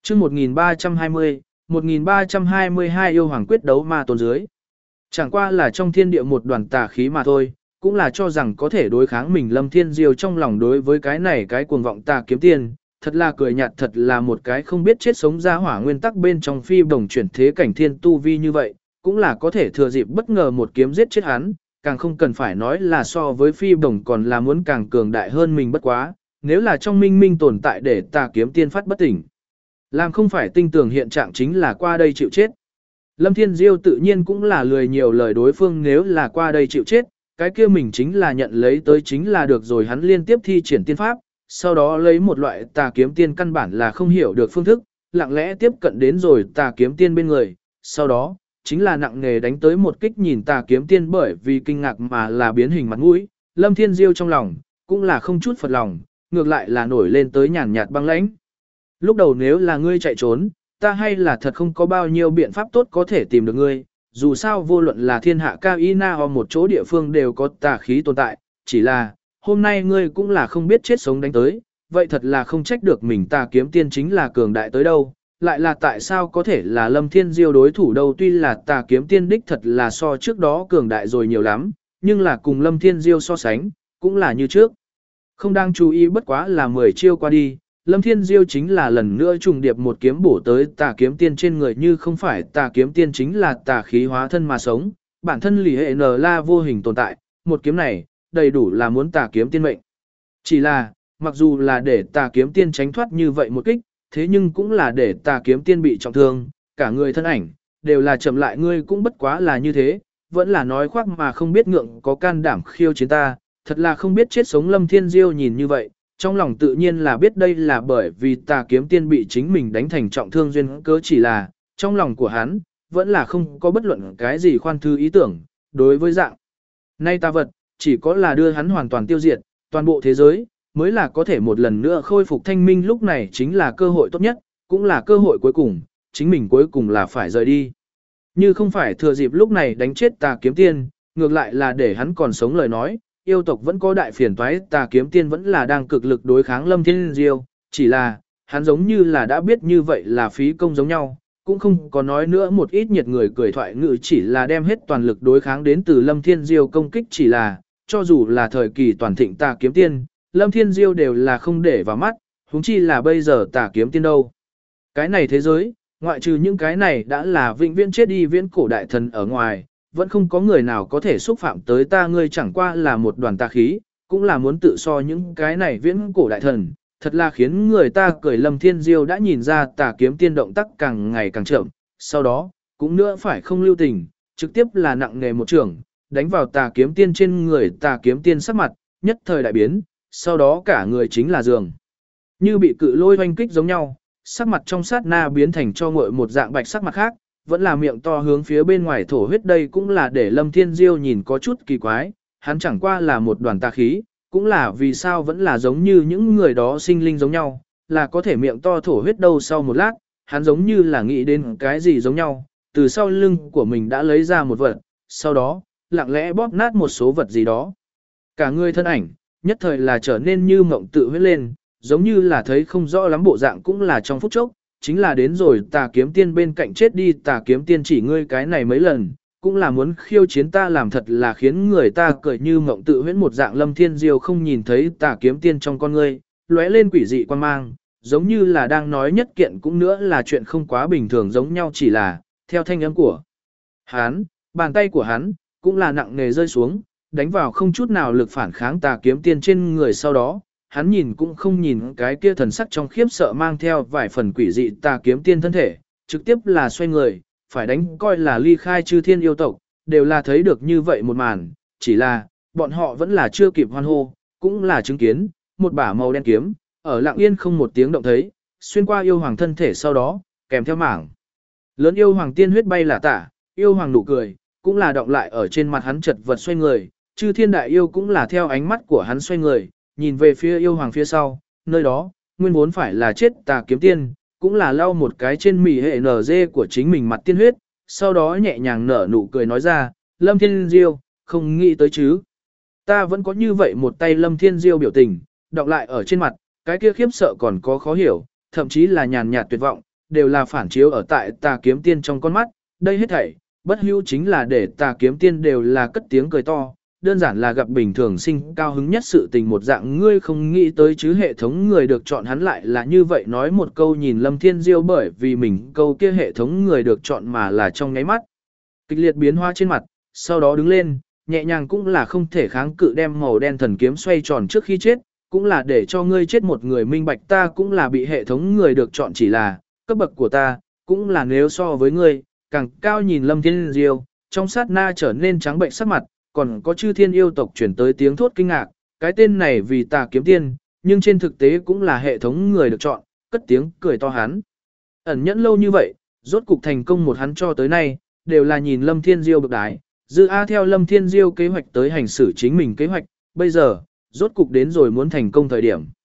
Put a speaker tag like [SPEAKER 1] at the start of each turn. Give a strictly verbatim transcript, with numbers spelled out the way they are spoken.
[SPEAKER 1] chương một nghìn ba trăm hai mươi, một nghìn ba trăm hai mươi hai yêu hoàng quyết đấu ma tôn dưới. Chẳng qua là trong thiên địa một đoàn tà khí mà thôi, cũng là cho rằng có thể đối kháng mình Lâm Thiên Diêu trong lòng đối với cái này cái cuồng vọng tà kiếm tiên, thật là cười nhạt, thật là một cái không biết chết sống ra hỏa nguyên tắc bên trong phi đồng chuyển thế cảnh thiên tu vi như vậy, cũng là có thể thừa dịp bất ngờ một kiếm giết chết hắn, càng không cần phải nói là so với phi đồng còn là muốn càng cường đại hơn mình bất quá, nếu là trong minh minh tồn tại để tà kiếm tiên phát bất tỉnh. Làm không phải tinh tường hiện trạng chính là qua đây chịu chết. Lâm Thiên Diêu tự nhiên cũng là lười nhiều lời đối phương, nếu là qua đây chịu chết, cái kia mình chính là nhận lấy tới chính là được rồi. Hắn liên tiếp thi triển tiên pháp, sau đó lấy một loại tà kiếm tiên căn bản là không hiểu được phương thức, lặng lẽ tiếp cận đến rồi tà kiếm tiên bên người, sau đó chính là nặng nề đánh tới một kích, nhìn tà kiếm tiên bởi vì kinh ngạc mà là biến hình mặt mũi. Lâm Thiên Diêu trong lòng cũng là không chút phật lòng, ngược lại là nổi lên tới nhàn nhạt băng lãnh. Lúc đầu nếu là ngươi chạy trốn, ta hay là thật không có bao nhiêu biện pháp tốt có thể tìm được ngươi, dù sao vô luận là thiên hạ cao y na ho một chỗ địa phương đều có tà khí tồn tại, chỉ là hôm nay ngươi cũng là không biết chết sống đánh tới, vậy thật là không trách được mình. Tà kiếm tiên chính là cường đại tới đâu, lại là tại sao có thể là Lâm Thiên Diêu đối thủ đâu. Tuy là tà kiếm tiên đích thật là so trước đó cường đại rồi nhiều lắm, nhưng là cùng Lâm Thiên Diêu so sánh, cũng là như trước. Không đang chú ý bất quá là mười chiêu qua đi, Lâm Thiên Diêu chính là lần nữa trùng điệp một kiếm bổ tới tà kiếm tiên trên người, như không phải tà kiếm tiên chính là tà khí hóa thân mà sống, bản thân lì hệ nờ la vô hình tồn tại, một kiếm này, đầy đủ là muốn tà kiếm tiên mệnh. Chỉ là, mặc dù là để tà kiếm tiên tránh thoát như vậy một kích, thế nhưng cũng là để tà kiếm tiên bị trọng thương, cả người thân ảnh, đều là chậm lại. Ngươi cũng bất quá là như thế, vẫn là nói khoác mà không biết ngượng, có can đảm khiêu chiến ta, thật là không biết chết sống. Lâm Thiên Diêu nhìn như vậy, trong lòng tự nhiên là biết đây là bởi vì tà kiếm tiên bị chính mình đánh thành trọng thương duyên cớ, chỉ là trong lòng của hắn vẫn là không có bất luận cái gì khoan thư ý tưởng. Đối với dạng nay tà vật, chỉ có là đưa hắn hoàn toàn tiêu diệt, toàn bộ thế giới mới là có thể một lần nữa khôi phục thanh minh. Lúc này chính là cơ hội tốt nhất, cũng là cơ hội cuối cùng, chính mình cuối cùng là phải rời đi. Như không phải thừa dịp lúc này đánh chết tà kiếm tiên, ngược lại là để hắn còn sống lời nói, yêu tộc vẫn có đại phiền toái. Tà kiếm tiên vẫn là đang cực lực đối kháng Lâm Thiên Diêu, chỉ là hắn giống như là đã biết như vậy là phí công giống nhau, cũng không có nói nữa một ít nhiệt người cười thoại ngữ, chỉ là đem hết toàn lực đối kháng đến từ Lâm Thiên Diêu công kích. Chỉ là cho dù là thời kỳ toàn thịnh tà kiếm tiên, Lâm Thiên Diêu đều là không để vào mắt, huống chi là bây giờ tà kiếm tiên đâu. Cái này thế giới, ngoại trừ những cái này đã là vĩnh viễn chết đi viễn cổ đại thần ở ngoài, vẫn không có người nào có thể xúc phạm tới ta. Ngươi chẳng qua là một đoàn tà khí, cũng là muốn tự so những cái này viễn cổ đại thần, thật là khiến người ta cười. Lâm Thiên Diêu đã nhìn ra tà kiếm tiên động tác càng ngày càng chậm, sau đó cũng nữa phải không lưu tình, trực tiếp là nặng nề một trường đánh vào tà kiếm tiên trên người. Tà kiếm tiên sắc mặt nhất thời đại biến, sau đó cả người chính là giường như bị cự lôi oanh kích giống nhau, sắc mặt trong sát na biến thành cho nguội một dạng bạch sắc. mặt khác vẫn là miệng to hướng phía bên ngoài thổ huyết. Đây cũng là để Lâm Thiên Diêu nhìn có chút kỳ quái, hắn chẳng qua là một đoàn tà khí, cũng là vì sao vẫn là giống như những người đó sinh linh giống nhau, là có thể miệng to thổ huyết đâu. Sau một lát, hắn giống như là nghĩ đến cái gì giống nhau, từ sau lưng của mình đã lấy ra một vật, sau đó lặng lẽ bóp nát một số vật gì đó. Cả người thân ảnh nhất thời là trở nên như mộng tự huyết lên, giống như là thấy không rõ lắm bộ dạng, cũng là trong phút chốc chính là đến rồi tà kiếm tiên bên cạnh chết đi. Tà kiếm tiên chỉ ngươi cái này mấy lần, cũng là muốn khiêu chiến ta, làm thật là khiến người ta cười như mộng tự huyễn một dạng. Lâm Thiên Diêu không nhìn thấy tà kiếm tiên trong con ngươi lóe lên quỷ dị quan mang, giống như là đang nói nhất kiện cũng nữa là chuyện không quá bình thường giống nhau. Chỉ là theo thanh âm của hắn, bàn tay của hắn cũng là nặng nề rơi xuống, đánh vào không chút nào lực phản kháng tà kiếm tiên trên người. Sau đó hắn nhìn cũng không nhìn cái kia thần sắc trong khiếp sợ mang theo vài phần quỷ dị tà kiếm tiên thân thể, trực tiếp là xoay người, phải đánh coi là ly khai chư thiên yêu tộc, đều là thấy được như vậy một màn, chỉ là bọn họ vẫn là chưa kịp hoan hô, cũng là chứng kiến một bả màu đen kiếm ở lặng yên không một tiếng động thấy, xuyên qua yêu hoàng thân thể, sau đó kèm theo mảng lớn yêu hoàng tiên huyết bay là tả. Yêu hoàng nụ cười cũng là đọng lại ở trên mặt hắn, chật vật xoay người, chư thiên đại yêu cũng là theo ánh mắt của hắn xoay người, nhìn về phía yêu hoàng phía sau, nơi đó nguyên vốn phải là chết tà kiếm tiên, cũng là lau một cái trên mỉ hệ nở dê của chính mình mặt tiên huyết, sau đó nhẹ nhàng nở nụ cười nói ra, Lâm Thiên Diêu, không nghĩ tới chứ. Ta vẫn có như vậy một tay. Lâm Thiên Diêu biểu tình đọng lại ở trên mặt, cái kia khiếp sợ còn có khó hiểu, thậm chí là nhàn nhạt tuyệt vọng, đều là phản chiếu ở tại tà kiếm tiên trong con mắt, đây hết thảy, bất hữu chính là để tà kiếm tiên đều là cất tiếng cười to, đơn giản là gặp bình thường sinh cao hứng nhất sự tình một dạng ngươi không nghĩ tới chứ hệ thống người được chọn hắn lại là như vậy nói một câu nhìn Lâm Thiên Diêu bởi vì mình câu kia hệ thống người được chọn mà là trong nháy mắt. Kịch liệt biến hóa trên mặt, sau đó đứng lên, nhẹ nhàng cũng là không thể kháng cự đem màu đen thần kiếm xoay tròn trước khi chết, cũng là để cho ngươi chết một người minh bạch ta cũng là bị hệ thống người được chọn chỉ là, cấp bậc của ta, cũng là nếu so với ngươi, càng cao nhìn Lâm Thiên Diêu, trong sát na trở nên trắng bệnh sắc mặt, còn có chư thiên yêu tộc chuyển tới tiếng thốt kinh ngạc, cái tên này vì tà kiếm tiên, nhưng trên thực tế cũng là hệ thống người được chọn, cất tiếng cười to hắn. Ẩn nhẫn lâu như vậy, rốt cục thành công một hắn cho tới nay, đều là nhìn Lâm Thiên Diêu bực đái, dư A theo Lâm Thiên Diêu kế hoạch tới hành xử chính mình kế hoạch, bây giờ, rốt cục đến rồi muốn thành công thời điểm.